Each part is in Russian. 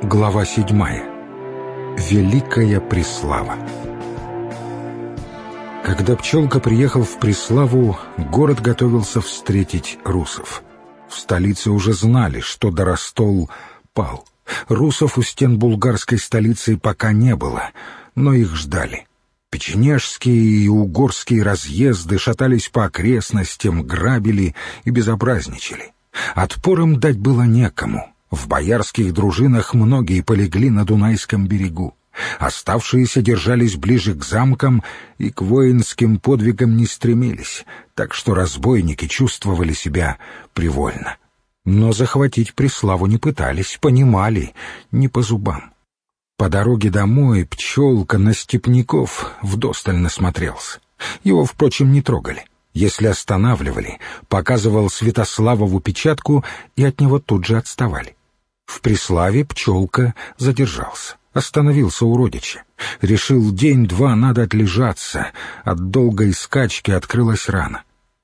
Глава 7. Великая Преслава. Когда Пчелка приехал в Преславу, город готовился встретить русов. В столице уже знали, что Доростол пал. Русов у стен булгарской столицы пока не было, но их ждали. Печенежские и угорские разъезды шатались по окрестностям, грабили и безобразничали. Отпор им дать было некому. В боярских дружинах многие полегли на Дунайском берегу. Оставшиеся держались ближе к замкам и к воинским подвигам не стремились, так что разбойники чувствовали себя привольно. Но захватить Преславу не пытались, понимали, не по зубам. По дороге домой Пчелка на степняков вдосталь насмотрелся. Его, впрочем, не трогали. Если останавливали, показывал Святославову печатку, и от него тут же отставали. В Преславе Пчелка задержался, остановился у родича. Решил, день-два надо отлежаться, от долгой скачки открылась рана.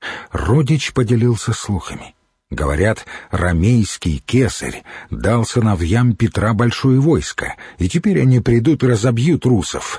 Родич поделился слухами. Говорят, ромейский кесарь дал сыновьям Петра большое войско, и теперь они придут и разобьют русов.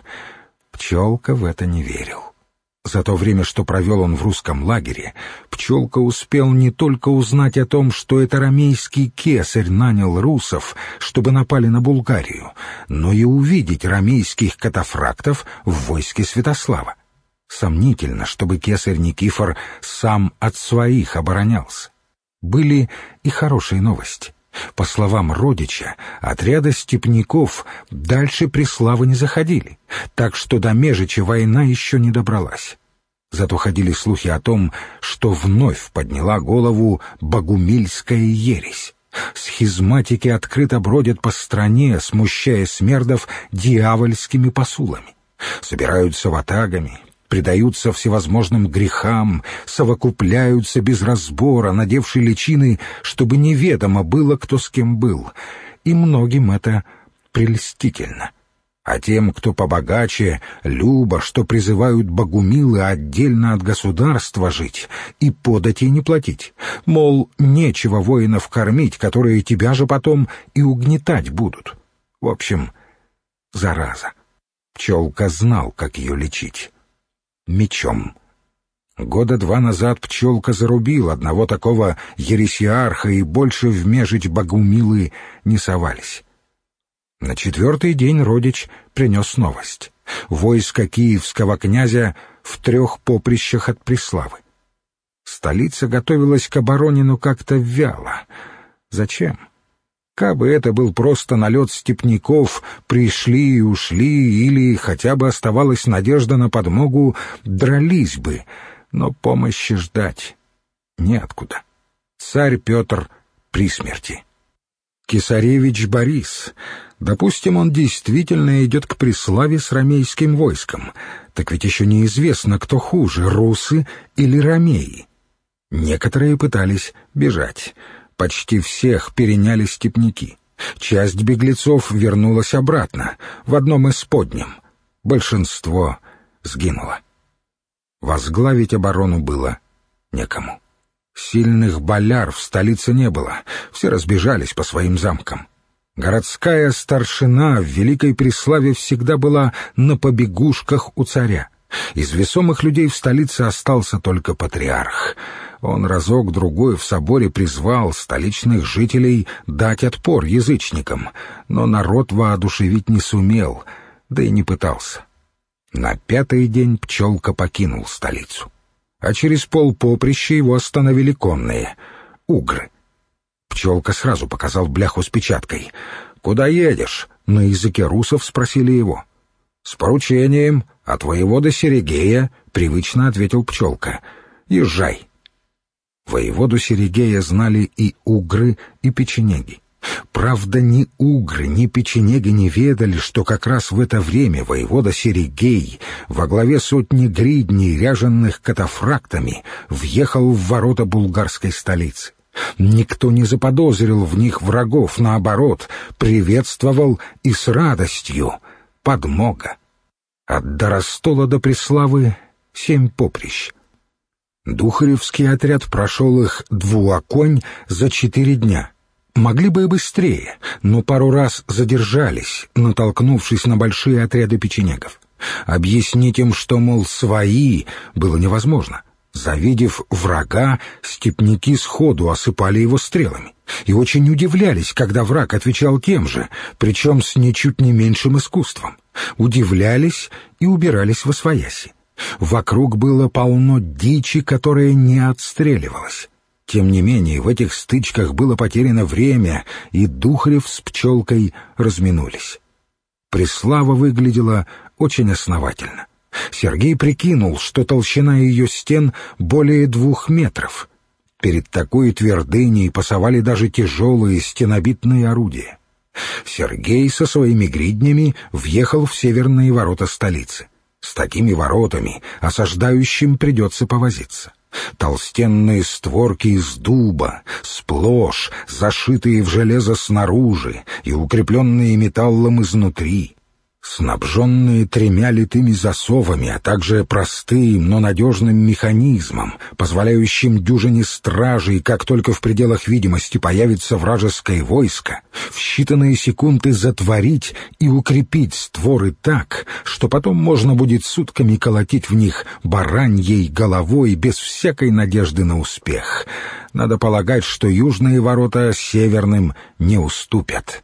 Пчелка в это не верил. За то время, что провел он в русском лагере, Пчелка успел не только узнать о том, что это ромейский кесарь нанял русов, чтобы напали на Булгарию, но и увидеть ромейских катафрактов в войске Святослава. Сомнительно, чтобы кесарь Никифор сам от своих оборонялся. Были и хорошие новости. По словам родича, отряды степняков дальше Преславы не заходили, так что до Межича война еще не добралась. Зато ходили слухи о том, что вновь подняла голову богумильская ересь. Схизматики открыто бродят по стране, смущая смердов дьявольскими посулами. Собираются ватагами, предаются всевозможным грехам, совокупляются без разбора, надевши личины, чтобы неведомо было, кто с кем был. И многим это прельстительно. А тем, кто побогаче, любо, что призывают богумилы отдельно от государства жить и податей не платить. Мол, нечего воинов кормить, которые тебя же потом и угнетать будут. В общем, зараза. Пчелка знал, как ее лечить. Мечом. 2 года назад Пчелка зарубил одного такого ересиарха, и больше в Межич богумилы не совались. На 4-й день родич принес новость. Войско киевского князя в 3 поприщах от Преславы. Столица готовилась к обороне, но как-то вяло. Зачем? Кабы это был просто налет степняков, пришли и ушли, или хотя бы оставалась надежда на подмогу, дрались бы, но помощи ждать неоткуда. Царь Петр при смерти. Кесаревич Борис, допустим, он действительно идет к Преславе с ромейским войском, так ведь еще неизвестно, кто хуже, русы или ромеи. Некоторые пытались бежать. Почти всех переняли степняки. Часть беглецов вернулась обратно, в одном из подням. Большинство сгинуло. Возглавить оборону было некому. Сильных бояр в столице не было, все разбежались по своим замкам. Городская старшина в Великой Преславе всегда была на побегушках у царя. Из весомых людей в столице остался только патриарх. Он разок-другой в соборе призвал столичных жителей дать отпор язычникам, но народ воодушевить не сумел, да и не пытался. На 5-й день Пчелка покинул столицу, а через полпоприща его остановили конные — угры. Пчелка сразу показал бляху с печаткой. «Куда едешь?» — на языке русов спросили его. «С поручением от воевода Серегея», — привычно ответил Пчелка. «Езжай». Воеводу Серегея знали и угры, и печенеги. Правда, ни угры, ни печенеги не ведали, что как раз в это время воевода Серегей во главе сотни гридней, ряженных катафрактами, въехал в ворота булгарской столицы. Никто не заподозрил в них врагов, наоборот, приветствовал и с радостью. Подмога. От Доростола до Преславы 7 поприщ. Духаревский отряд прошел их двуоконь за 4 дня. Могли бы и быстрее, но пару раз задержались, натолкнувшись на большие отряды печенегов. Объяснить им, что, мол, свои, было невозможно. Завидев врага, степняки сходу осыпали его стрелами и очень удивлялись, когда враг отвечал тем же, причем с ничуть не меньшим искусством. Удивлялись и убирались восвояси. Вокруг было полно дичи, которая не отстреливалась. Тем не менее, в этих стычках было потеряно время, и Духарев с Пчелкой разминулись. Преслава выглядела очень основательно. Сергей прикинул, что толщина ее стен более 2 метров. Перед такой твердыней пасовали даже тяжелые стенобитные орудия. Сергей со своими гриднями въехал в северные ворота столицы. С такими воротами осаждающим придется повозиться. Толстенные створки из дуба, сплошь зашитые в железо снаружи и укрепленные металлом изнутри, снабженные 3 литыми засовами, а также простым, но надежным механизмом, позволяющим дюжине стражей, как только в пределах видимости появится вражеское войско, в считанные секунды затворить и укрепить створы так, что потом можно будет сутками колотить в них бараньей головой без всякой надежды на успех. Надо полагать, что южные ворота северным не уступят.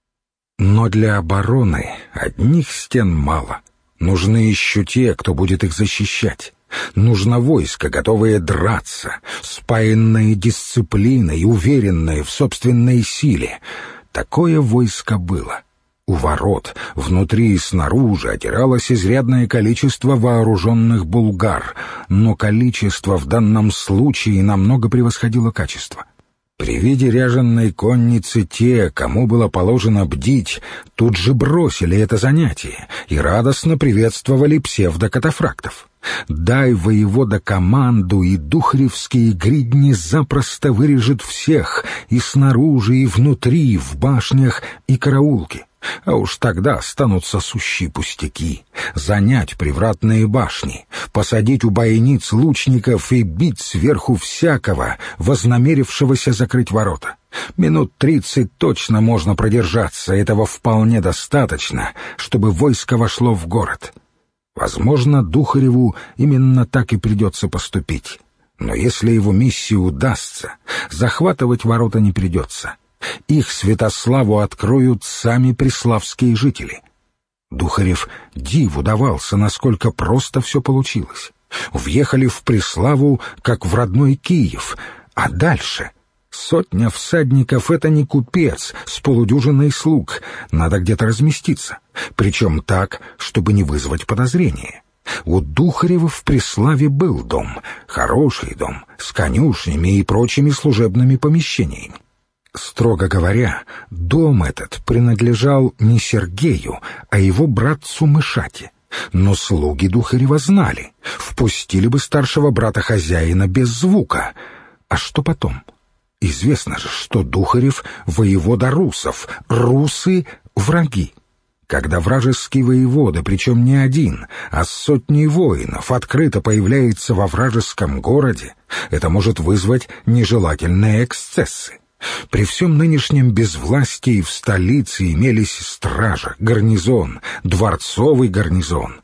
Но для обороны одних стен мало. Нужны еще те, кто будет их защищать. Нужно войско, готовое драться, спаянное дисциплиной, уверенное в собственной силе. Такое войско было. У ворот, внутри и снаружи, отиралось изрядное количество вооруженных булгар, но количество в данном случае намного превосходило качество. При виде ряженной конницы те, кому было положено бдить, тут же бросили это занятие и радостно приветствовали псевдокатафрактов. Дай воевода команду, и духаревские гридни запросто вырежет всех и снаружи, и внутри, в башнях и караулке. А уж тогда останутся сущие пустяки. Занять привратные башни, посадить у бойниц лучников и бить сверху всякого, вознамерившегося закрыть ворота. Минут 30 точно можно продержаться, этого вполне достаточно, чтобы войско вошло в город. Возможно, Духареву именно так и придется поступить. Но если его миссия удастся, захватывать ворота не придется. Их Святославу откроют сами преславские жители. Духарев диву давался, насколько просто все получилось. Въехали в Преславу, как в родной Киев, а дальше 100 всадников — это не купец с полудюжиной слуг, надо где-то разместиться, причем так, чтобы не вызвать подозрения. У Духарева в Преславе был дом, хороший дом, с конюшнями и прочими служебными помещениями. Строго говоря, дом этот принадлежал не Сергею, а его братцу Мышате. Но слуги Духарева знали, впустили бы старшего брата хозяина без звука. А что потом? Известно же, что Духарев — воевода русов, русы — враги. Когда вражеский воевода, причем не один, а с 100 воинов, открыто появляется во вражеском городе, это может вызвать нежелательные эксцессы. При всем нынешнем безвластии в столице имелись стража, гарнизон, дворцовый гарнизон.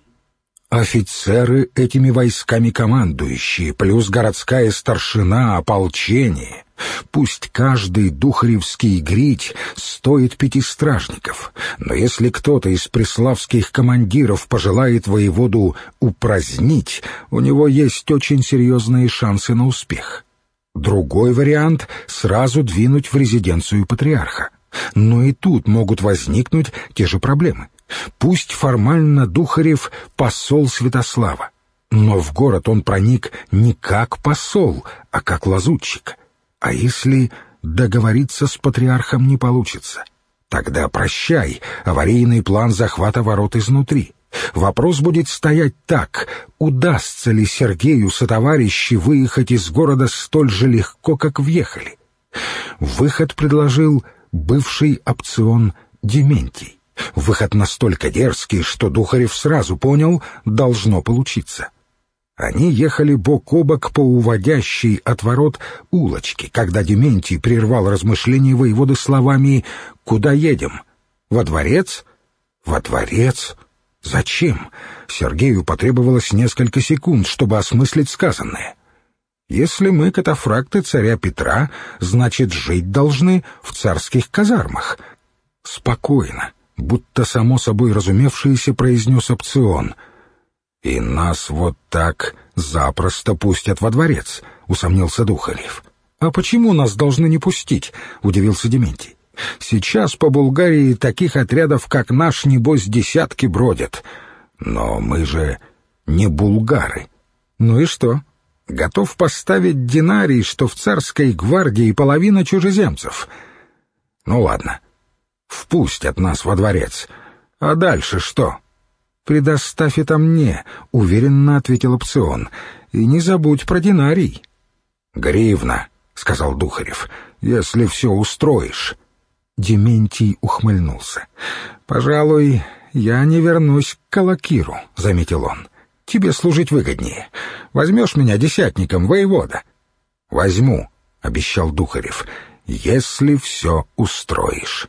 Офицеры этими войсками командующие, плюс городская старшина, ополчение. Пусть каждый духаревский гридь стоит 5 стражников, но если кто-то из преславских командиров пожелает воеводу упразднить, у него есть очень серьезные шансы на успех. Другой вариант — сразу двинуть в резиденцию патриарха. Но и тут могут возникнуть те же проблемы. Пусть формально Духарев — посол Святослава, но в город он проник не как посол, а как лазутчик. А если договориться с патриархом не получится? Тогда прощай аварийный план захвата ворот изнутри. Вопрос будет стоять так: удастся ли Сергею сотоварищи выехать из города столь же легко, как въехали? Выход предложил бывший опцион Дементий. Выход настолько дерзкий, что Духарев сразу понял — должно получиться. Они ехали бок о бок по уводящей от ворот улочке, когда Дементий прервал размышления воеводы словами: «Куда едем? Во дворец? Во дворец? Зачем?» Сергею потребовалось несколько секунд, чтобы осмыслить сказанное. «Если мы катафракты царя Петра, значит, жить должны в царских казармах». Спокойно, будто само собой разумевшееся, произнес опцион. «И нас вот так запросто пустят во дворец», — усомнился Духарев. «А почему нас должны не пустить?» — удивился Дементий. «Сейчас по Булгарии таких отрядов, как наш, небось, десятки бродят. Но мы же не булгары». «Ну и что? Готов поставить динарий, что в царской гвардии половина чужеземцев». «Ну ладно, впустят нас во дворец. А дальше что?» «Предоставь это мне», — уверенно ответил опцион. «И не забудь про динарий». «Гривна», — сказал Духарев, — «если все устроишь». Дементий ухмыльнулся. «Пожалуй, я не вернусь к Калакиру», — заметил он. «Тебе служить выгоднее. Возьмешь меня десятником, воевода?» «Возьму», — обещал Духарев, — «если все устроишь».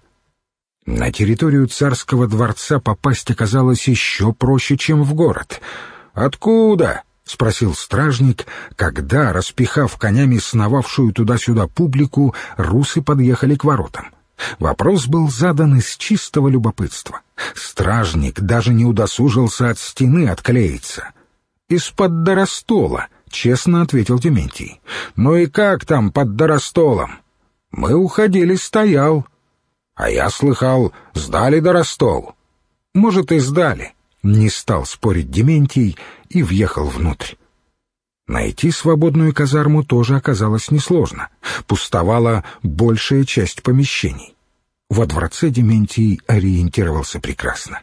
На территорию царского дворца попасть оказалось еще проще, чем в город. «Откуда?» — спросил стражник, когда, распихав конями сновавшую туда-сюда публику, русы подъехали к воротам. Вопрос был задан из чистого любопытства. Стражник даже не удосужился от стены отклеиться. «Из-под Доростола», — честно ответил Дементий. «Ну и как там под Доростолом?» «Мы уходили, стоял». «А я слыхал, сдали Доростол». «Может, и сдали», — не стал спорить Дементий и въехал внутрь. Найти свободную казарму тоже оказалось несложно. Пустовала большая часть помещений. Во дворце Дементий ориентировался прекрасно.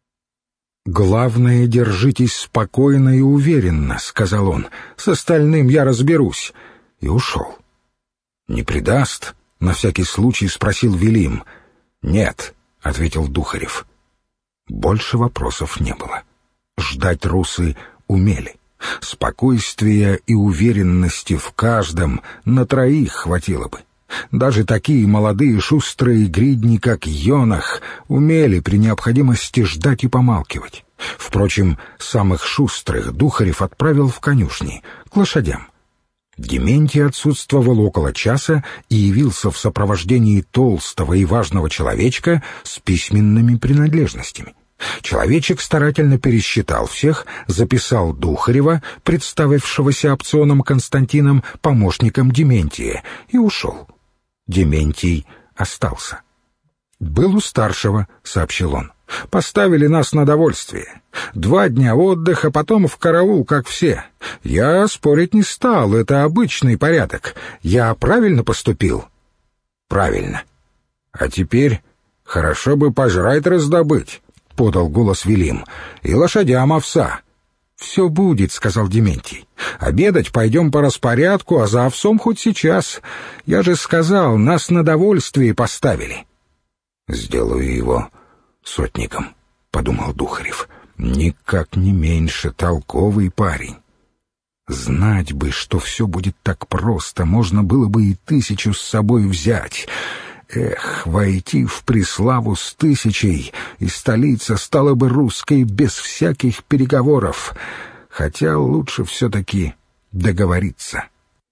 «Главное, держитесь спокойно и уверенно», — сказал он. «С остальным я разберусь». И ушел. «Не предаст?» — на всякий случай спросил Велим. «Нет», — ответил Духарев. Больше вопросов не было. Ждать русы умели. Спокойствия и уверенности в каждом на троих хватило бы. Даже такие молодые шустрые гридни, как Йонах, умели при необходимости ждать и помалкивать. Впрочем, самых шустрых Духарев отправил в конюшни, к лошадям. Дементий отсутствовал около часа и явился в сопровождении толстого и важного человечка с письменными принадлежностями. Человечек старательно пересчитал всех, записал Духарева, представившегося опционом Константином, помощником Дементия, и ушел. Дементий остался. «Был у старшего», — сообщил он. «Поставили нас на довольствие. 2 дня отдыха, потом в караул, как все. Я спорить не стал, это обычный порядок. Я правильно поступил?» «Правильно. А теперь хорошо бы пожрать раздобыть», — подал голос Велим, — «и лошадям овса». «Все будет», — сказал Дементий. «Обедать пойдем по распорядку, а за овсом хоть сейчас. Я же сказал, нас на довольствие поставили». «Сделаю его сотником», — подумал Духарев. «Никак не меньше, толковый парень». Знать бы, что все будет так просто, можно было бы и 1000 с собой взять. Эх, войти в Преславу с 1000, и столица стала бы русской без всяких переговоров. Хотя лучше все-таки договориться.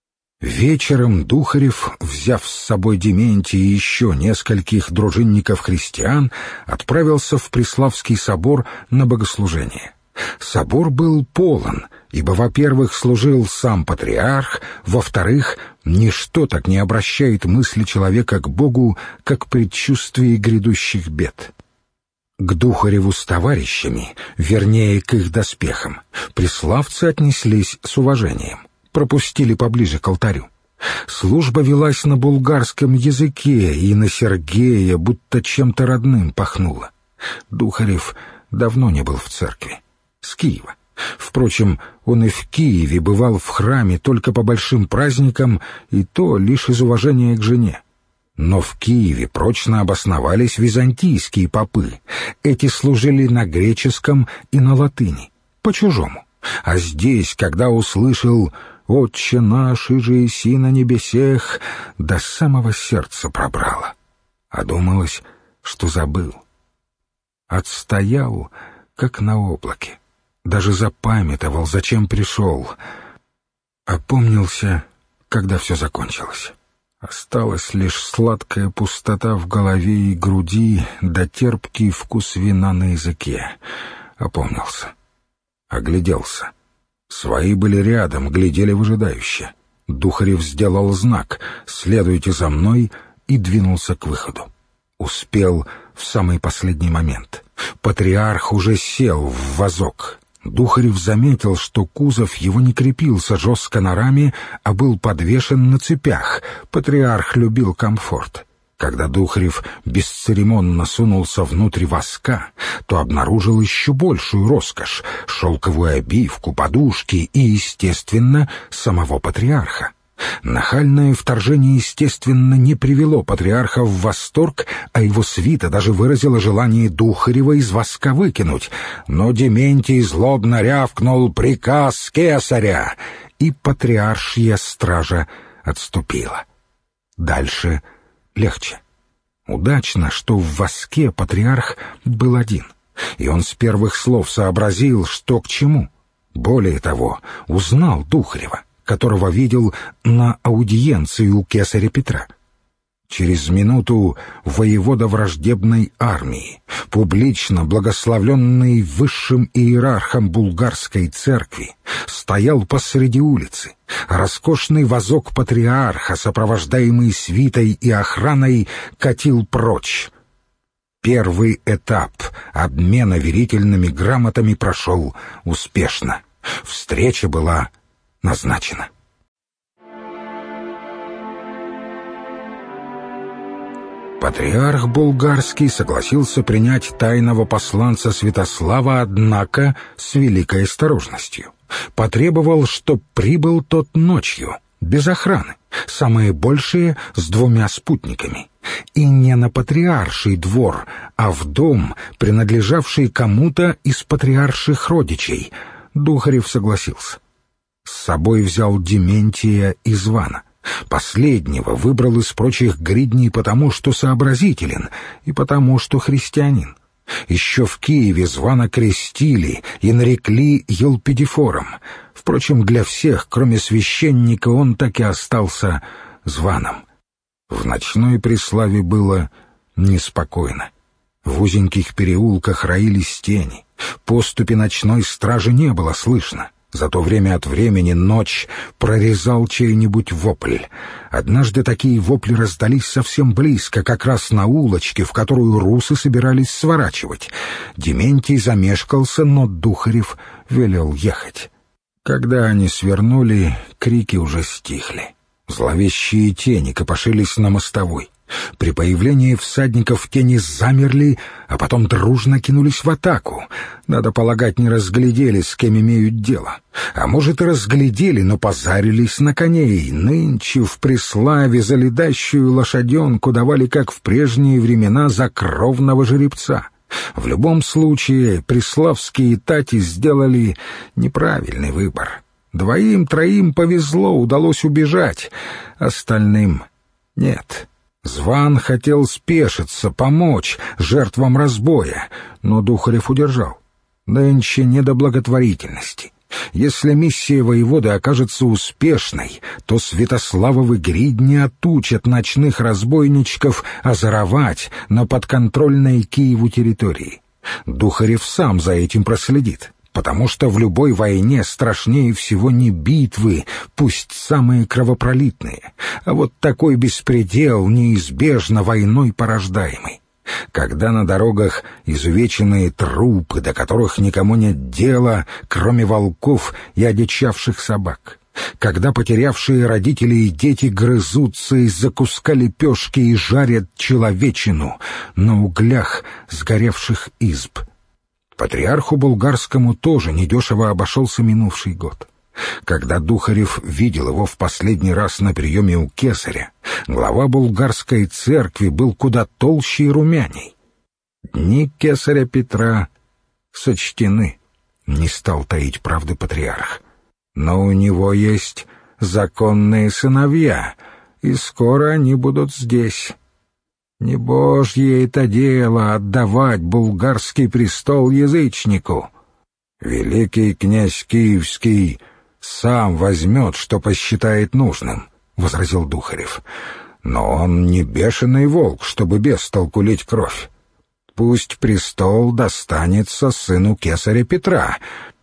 Вечером Духарев, взяв с собой Дементия и еще нескольких дружинников-христиан, отправился в Преславский собор на богослужение. Собор был полон, ибо, во-первых, служил сам патриарх, во-вторых, ничто так не обращает мысли человека к Богу, как предчувствие грядущих бед. К Духареву с товарищами, вернее, к их доспехам, преславцы отнеслись с уважением, пропустили поближе к алтарю. Служба велась на булгарском языке, и на Сергея будто чем-то родным пахнуло. Духарев давно не был в церкви. С Киева. Впрочем, он и в Киеве бывал в храме только по большим праздникам, и то лишь из уважения к жене. Но в Киеве прочно обосновались византийские попы. Эти служили на греческом и на латыни, по-чужому. А здесь, когда услышал «Отче наш, иже еси на небесех», до самого сердца пробрало. А думалось, что забыл. Отстоял, как на облаке. Даже запамятовал, зачем пришел. Опомнился, когда все закончилось. Осталась лишь сладкая пустота в голове и груди, да терпкий вкус вина на языке. Опомнился. Огляделся. Свои были рядом, глядели выжидающе. Духарев сделал знак «Следуйте за мной» и двинулся к выходу. Успел в самый последний момент. Патриарх уже сел в вазок. Духарев заметил, что кузов его не крепился жестко на раме, а был подвешен на цепях. Патриарх любил комфорт. Когда Духарев бесцеремонно сунулся внутрь воска, то обнаружил еще большую роскошь — шелковую обивку, подушки и, естественно, самого патриарха. Нахальное вторжение, естественно, не привело патриарха в восторг, а его свита даже выразила желание Духарева из воска выкинуть. Но Дементий злобно рявкнул «Приказ кесаря!» и патриаршья стража отступила. Дальше легче. Удачно, что в воске патриарх был один, и он с первых слов сообразил, что к чему. Более того, узнал Духарева, которого видел на аудиенции у кесаря Петра. Через минуту воевода враждебной армии, публично благословленный высшим иерархом булгарской церкви, стоял посреди улицы. Роскошный вазок патриарха, сопровождаемый свитой и охраной, катил прочь. Первый этап обмена верительными грамотами прошел успешно. Встреча была назначена. Патриарх булгарский согласился принять тайного посланца Святослава, однако с великой осторожностью. Потребовал, чтоб прибыл тот ночью, без охраны, самое большее с 2 спутниками, и не на патриарший двор, а в дом, принадлежавший кому-то из патриарших родичей. Духарев согласился. С собой взял Дементия и Звана. Последнего выбрал из прочих гридней потому, что сообразителен, и потому, что христианин. Еще в Киеве Звана крестили и нарекли Елпидифором. Впрочем, для всех, кроме священника, он так и остался Званом. В ночной Преславе было неспокойно. В узеньких переулках роились тени. Поступи ночной стражи не было слышно. Зато время от времени ночь прорезал чей-нибудь вопль. Однажды такие вопли раздались совсем близко, как раз на улочке, в которую русы собирались сворачивать. Дементий замешкался, но Духарев велел ехать. Когда они свернули, крики уже стихли. Зловещие тени копошились на мостовой. При появлении всадников тени замерли, а потом дружно кинулись в атаку. Надо полагать, не разглядели, с кем имеют дело. А может, и разглядели, но позарились на коней. Нынче в Преславе за ледащую лошаденку давали, как в прежние времена, за кровного жеребца. В любом случае, преславские тати сделали неправильный выбор. 2-3 повезло, удалось убежать, остальным нет. Зван хотел спешиться, помочь жертвам разбоя, но Духарев удержал. Нынче не до благотворительности. Если миссия воеводы окажется успешной, то Святославовы гридни отучат ночных разбойничков озоровать на подконтрольной Киеву территории. Духарев сам за этим проследит, потому что в любой войне страшнее всего не битвы, пусть самые кровопролитные, а вот такой беспредел неизбежно войной порождаемый. Когда на дорогах изувеченные трупы, до которых никому нет дела, кроме волков и одичавших собак. Когда потерявшие родителей и дети грызутся из-за куска лепешки и жарят человечину на углях сгоревших изб. Патриарху булгарскому тоже недешево обошелся минувший год. Когда Духарев видел его в последний раз на приеме у кесаря, глава булгарской церкви был куда толще и румяней. Дни кесаря Петра сочтены. не стал таить правды патриарх. «Но у него есть законные сыновья, и скоро они будут здесь. Не божье это дело отдавать булгарский престол язычнику. Великий князь Киевский сам возьмет, что посчитает нужным», — возразил Духарев. «Но он не бешеный волк, чтобы без толку лить кровь. Пусть престол достанется сыну кесаря Петра.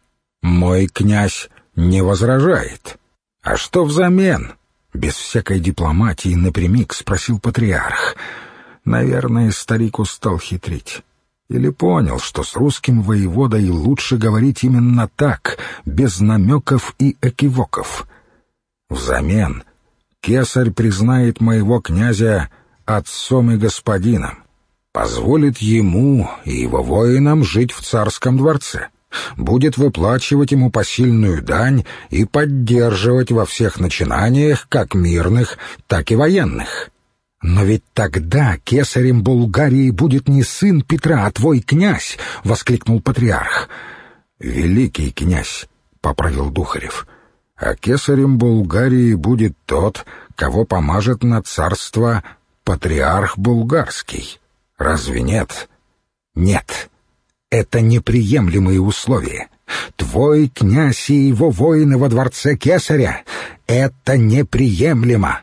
Мой князь не возражает. А что взамен?» Без всякой дипломатии напрямик спросил патриарх. Наверное, старик устал хитрить. Или понял, что с русским воеводой лучше говорить именно так, без намеков и экивоков. «Взамен кесарь признает моего князя отцом и господином, позволит ему и его воинам жить в царском дворце, будет выплачивать ему посильную дань и поддерживать во всех начинаниях, как мирных, так и военных». «Но ведь тогда кесарем Булгарии будет не сын Петра, а твой князь!» — воскликнул патриарх. «Великий князь», — поправил Духарев, — «а кесарем Булгарии будет тот, кого помажет на царство патриарх Булгарский. Разве нет?» «Нет, это неприемлемые условия. Твой князь и его воины во дворце кесаря — это неприемлемо!»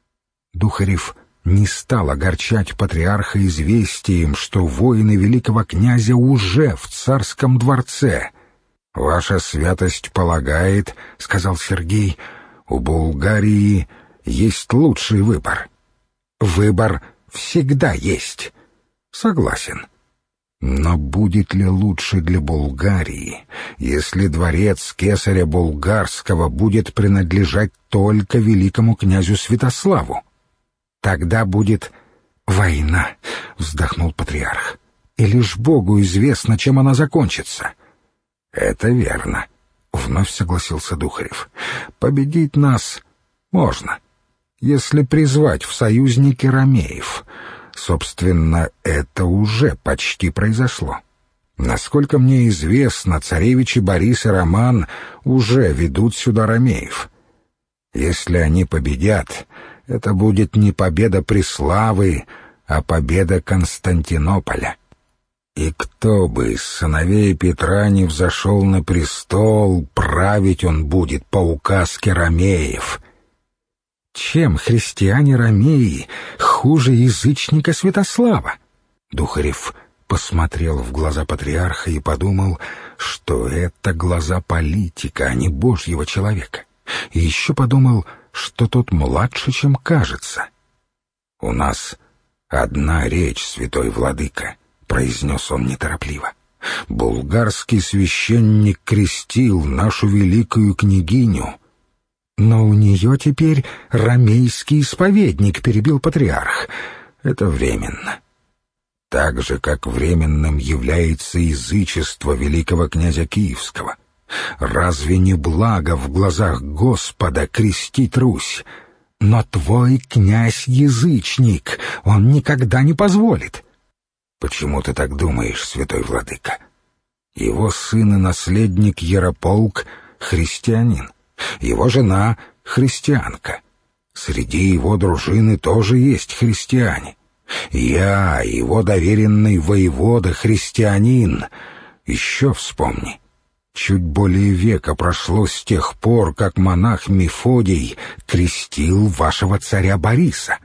Духарев не стал огорчать патриарха известием, что воины великого князя уже в царском дворце. «Ваша святость полагает, — сказал Сергей, — у Булгарии есть лучший выбор». «Выбор всегда есть». «Согласен. Но будет ли лучше для Булгарии, если дворец кесаря Булгарского будет принадлежать только великому князю Святославу?» «Тогда будет война», — вздохнул патриарх. «И лишь Богу известно, чем она закончится». «Это верно», — вновь согласился Духарев. «Победить нас можно, если призвать в союзники ромеев. Собственно, это уже почти произошло. Насколько мне известно, царевичи Борис и Роман уже ведут сюда ромеев. Если они победят, это будет не победа Преславы, а победа Константинополя. И кто бы из сыновей Петра не взошел на престол, править он будет по указке ромеев». «Чем христиане-ромеи хуже язычника Святослава?» Духарев посмотрел в глаза патриарха и подумал, что это глаза политика, а не божьего человека. И еще подумал, что тот младше, чем кажется. «У нас одна речь, святой владыка», — произнес он неторопливо. «Булгарский священник крестил нашу великую княгиню». «Но у нее теперь ромейский исповедник», — перебил патриарх. «Это временно. Так же, как временным является язычество великого князя Киевского. Разве не благо в глазах Господа крестить Русь? Но твой князь язычник, он никогда не позволит». «Почему ты так думаешь, святой владыка? Его сын и наследник Ярополк — христианин. Его жена — христианка. Среди его дружины тоже есть христиане. Я, его доверенный воевода, христианин. Еще вспомни, чуть более века прошло с тех пор, как монах Мефодий крестил вашего царя Бориса».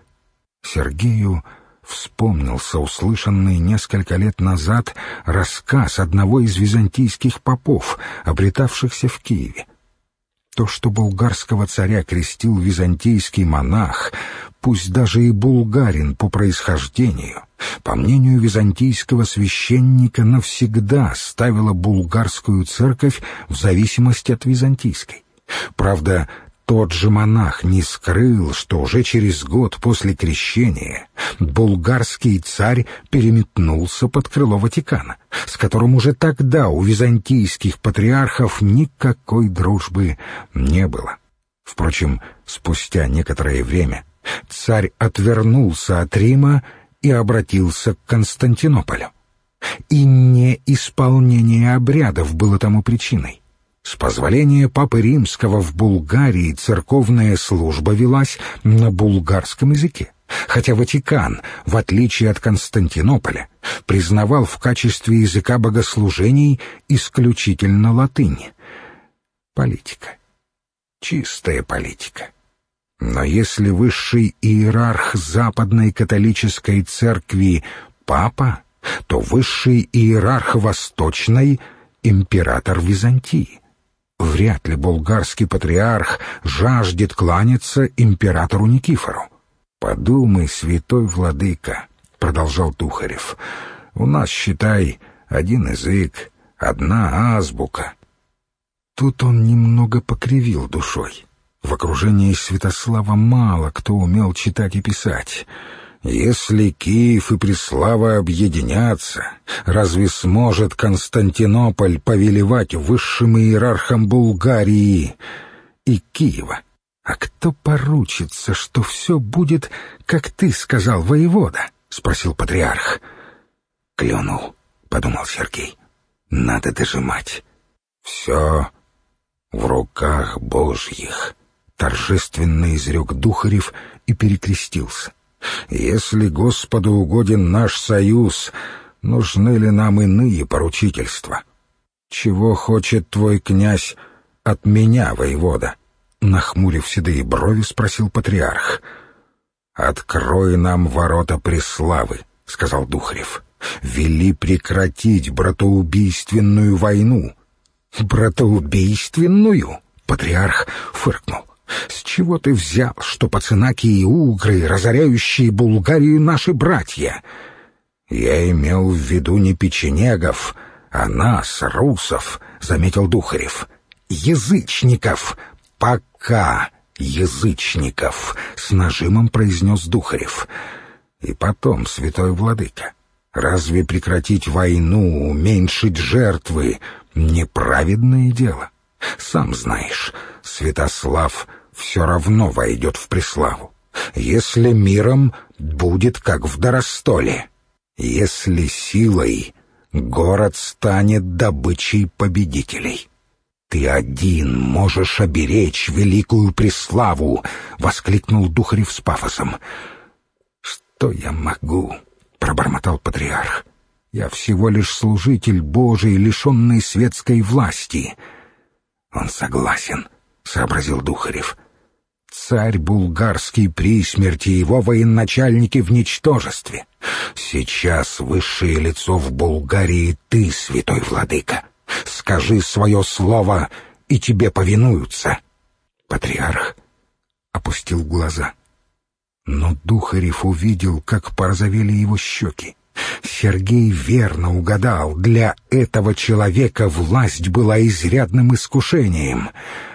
Сергею вспомнился услышанный несколько лет назад рассказ одного из византийских попов, обретавшихся в Киеве. То, что булгарского царя крестил византийский монах, пусть даже и булгарин по происхождению, по мнению византийского священника, навсегда ставило булгарскую церковь в зависимости от византийской. Правда, тот же монах не скрыл, что уже через год после крещения булгарский царь переметнулся под крыло Ватикана, с которым уже тогда у византийских патриархов никакой дружбы не было. Впрочем, спустя некоторое время царь отвернулся от Рима и обратился к Константинополю. и неисполнение обрядов было тому причиной. С позволения Папы Римского в Булгарии церковная служба велась на булгарском языке, хотя Ватикан, в отличие от Константинополя, признавал в качестве языка богослужений исключительно латынь. Политика. Чистая политика. Но если высший иерарх Западной католической церкви — папа, то высший иерарх Восточной — император Византии. Вряд ли булгарский патриарх жаждет кланяться императору Никифору. «Подумай, святой владыка», — продолжал Тухарев, — «у нас, считай, один язык, одна азбука». Тут он немного покривил душой. В окружении Святослава мало кто умел читать и писать. Если Киев и Преслава объединятся, разве сможет Константинополь повелевать высшим иерархам Булгарии и Киева? А кто поручится, что все будет, как ты сказал, воевода? — спросил патриарх. «Клюнул», — подумал Сергей. «Надо дожимать. Все в руках Божьих», — торжественно изрек Духарев и перекрестился. «Если Господу угоден наш союз, нужны ли нам иные поручительства? Чего хочет твой князь от меня, воевода?» Нахмурив седые брови, спросил патриарх. «Открой нам ворота Преславы», — сказал Духарев. «Вели прекратить братоубийственную войну». «Братоубийственную?» — патриарх фыркнул. «С чего ты взял, что пацанаки и угры, разоряющие Булгарию, наши братья?» «Я имел в виду не печенегов, а нас, русов», — заметил Духарев. «Язычников! Пока язычников!» — с нажимом произнес Духарев. «И потом, святой владыка, разве прекратить войну, уменьшить жертвы — неправедное дело? Сам знаешь, Святослав все равно войдет в Преславу. Если миром, будет как в Доростоле. Если силой, город станет добычей победителей. Ты один можешь оберечь великую Преславу!» — воскликнул Духарев с пафосом. «Что я могу?» — пробормотал патриарх. «Я всего лишь служитель Божий, лишенный светской власти». «Он согласен», — сообразил Духарев. «Царь булгарский при смерти, его военачальники в ничтожестве. Сейчас высшее лицо в Булгарии ты, святой владыка. Скажи свое слово, и тебе повинуются». Патриарх опустил глаза. Но Духарев увидел, как порозовели его щеки. Сергей верно угадал, для этого человека власть была изрядным искушением.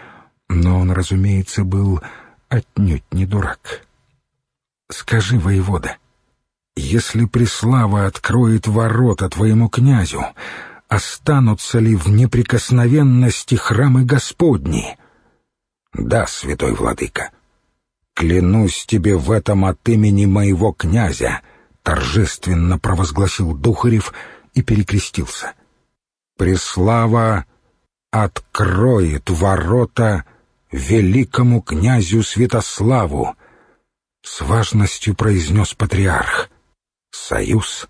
Но он, разумеется, был отнюдь не дурак. «Скажи, воевода, если Преслава откроет ворота твоему князю, останутся ли в неприкосновенности храмы Господни?» «Да, святой владыка. Клянусь тебе в этом от имени моего князя», — торжественно провозгласил Духарев и перекрестился. «Преслава откроет ворота великому князю Святославу», — с важностью произнес патриарх. Союз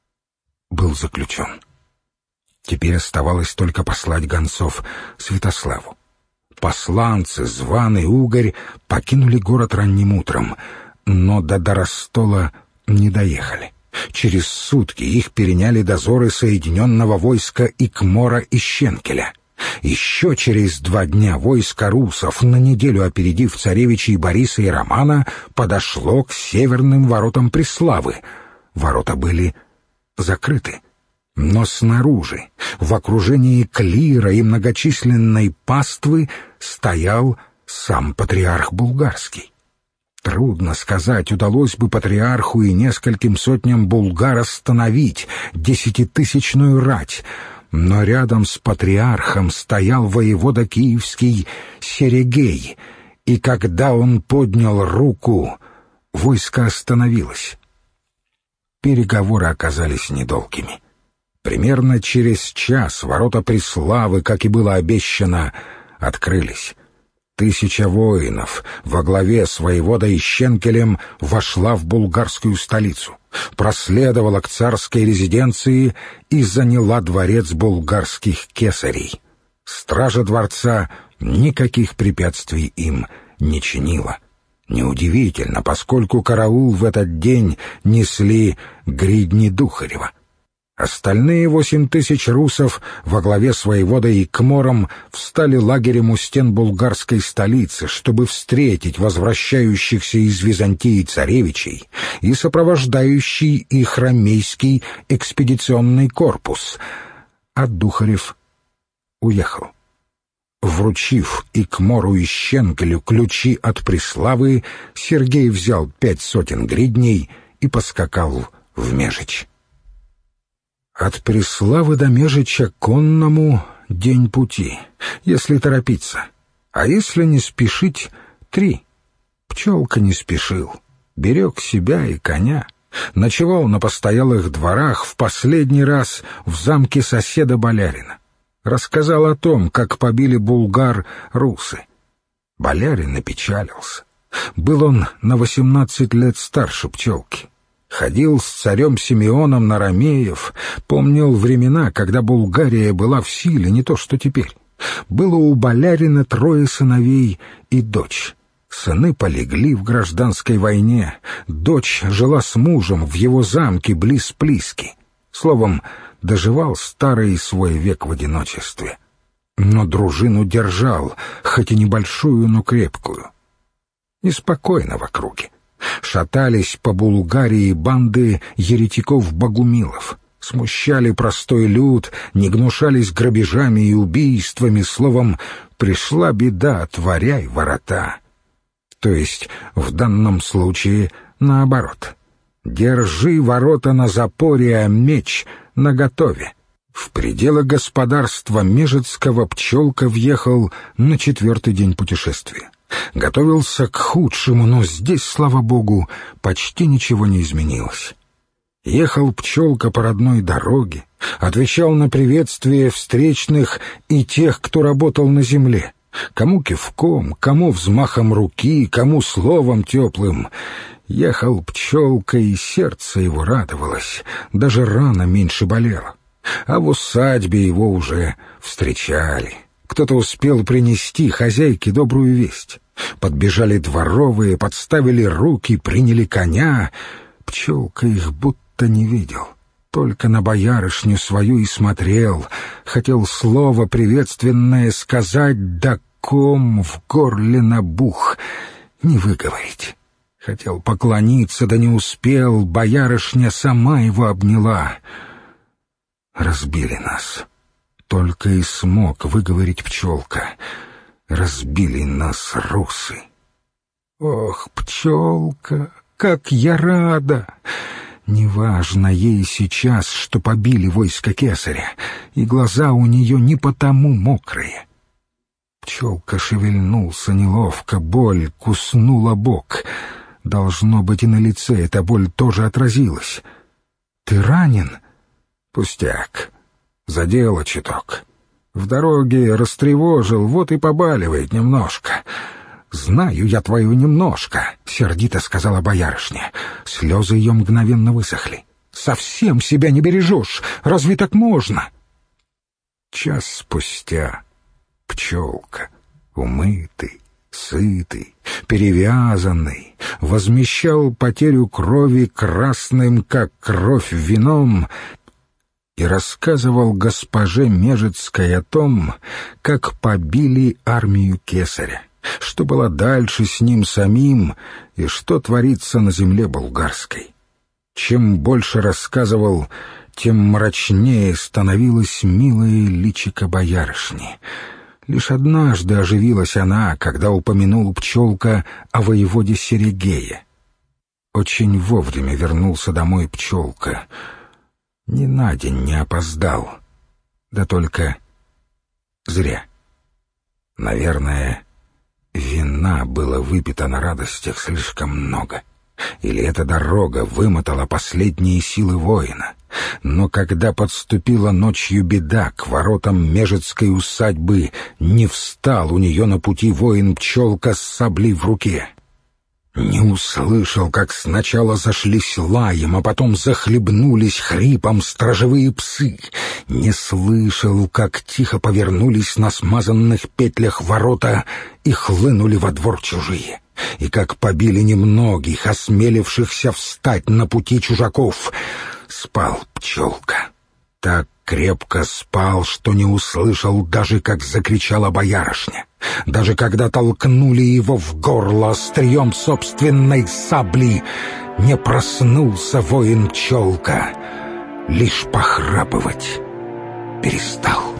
был заключен. Теперь оставалось только послать гонцов Святославу. Посланцы, Зван и Угорь покинули город ранним утром, но до Доростола не доехали. Через сутки их переняли дозоры соединенного войска Икмора и Щенкеля. Еще через 2 дня войско русов, на неделю опередив царевичей Бориса и Романа, подошло к северным воротам Преславы. Ворота были закрыты. Но снаружи, в окружении клира и многочисленной паствы, стоял сам патриарх булгарский. Трудно сказать, удалось бы патриарху и нескольким сотням булгар остановить 10-тысячную рать, но рядом с патриархом стоял воевода киевский Серегей, и когда он поднял руку, войско остановилось. Переговоры оказались недолгими. Примерно через час ворота Преславы, как и было обещано, открылись. 1000 воинов во главе с воеводой Щенкелем вошла в булгарскую столицу, проследовала к царской резиденции и заняла дворец булгарских кесарей. Стража дворца никаких препятствий им не чинила. Неудивительно, поскольку караул в этот день несли гридни Духарева. Остальные 8000 русов во главе с воеводой и Кмором встали лагерем у стен булгарской столицы, чтобы встретить возвращающихся из Византии царевичей и сопровождающий их ромейский экспедиционный корпус. А Духарев уехал. Вручив и Кмору и Щенкелю ключи от Преславы, Сергей взял 500 гридней и поскакал в Межич. От Преславы до Межича конному день пути, если торопиться, а если не спешить — 3. Пчелка не спешил, берег себя и коня, ночевал на постоялых дворах, в последний раз в замке соседа болярина. Рассказал о том, как побили булгар русы. Болярин опечалился. Был он на 18 лет старше пчелки. Ходил с царем Симеоном на ромеев, помнил времена, когда Булгария была в силе, не то что теперь. Было у болярина 3 сыновей и дочь. Сыны полегли в гражданской войне, дочь жила с мужем в его замке близ Плиски. Словом, доживал старый свой век в одиночестве. Но дружину держал, хоть и небольшую, но крепкую. Неспокойно в округе. Шатались по Булгарии банды еретиков-богумилов, смущали простой люд, не гнушались грабежами и убийствами, словом, пришла беда, отворяй ворота. То есть в данном случае наоборот. Держи ворота на запоре, а меч наготове. В пределы господарства Межицкого пчелка въехал на 4-й день путешествия. Готовился к худшему, но здесь, слава богу, почти ничего не изменилось. Ехал пчелка по родной дороге, отвечал на приветствия встречных и тех, кто работал на земле. Кому кивком, кому взмахом руки, кому словом теплым. Ехал пчелка, и сердце его радовалось, даже рана меньше болела. А в усадьбе его уже встречали. Кто-то успел принести хозяйке добрую весть. Подбежали дворовые, подставили руки, приняли коня. Пчелка их будто не видел, только на боярышню свою и смотрел. Хотел слово приветственное сказать, да ком в горле набух, не выговорить. Хотел поклониться, да не успел, боярышня сама его обняла. Разбили нас. Только и смог выговорить пчелка. Разбили нас русы. Ох, пчелка, как я рада! Неважно ей сейчас, что побили войско кесаря, и глаза у нее не потому мокрые. Пчелка шевельнулся неловко, боль куснула бок. Должно быть, и на лице эта боль тоже отразилась. «Ты ранен?» «Пустяк. Задело чуток. В дороге растревожил, вот и побаливает немножко». «Знаю я твою немножко», — сердито сказала боярышня. Слезы ее мгновенно высохли. «Совсем себя не бережешь. Разве так можно?» Час спустя пчелка, умытый, сытый, перевязанный, возмещал потерю крови красным, как кровь, вином, и рассказывал госпоже Межицкой о том, как побили армию кесаря, что было дальше с ним самим и что творится на земле булгарской. Чем больше рассказывал, тем мрачнее становилось милое личико боярышни. Лишь однажды оживилась она, когда упомянул пчелка о воеводе Серегее. Очень вовремя вернулся домой пчелка. Ни на день не опоздал. Да только зря. Наверное, вина было выпито на радостях слишком много. Или эта дорога вымотала последние силы воина. Но когда подступила ночью беда к воротам Межецкой усадьбы, не встал у нее на пути воин-пчелка с саблей в руке. Не услышал, как сначала зашлись лаем, а потом захлебнулись хрипом сторожевые псы. Не слышал, как тихо повернулись на смазанных петлях ворота и хлынули во двор чужие, и как побили немногих, осмелившихся встать на пути чужаков. Спал пчелка. Так крепко спал, что не услышал даже, как закричала боярышня. Даже когда толкнули его в горло острием собственной сабли, не проснулся воин-пчелка, лишь похрапывать перестал.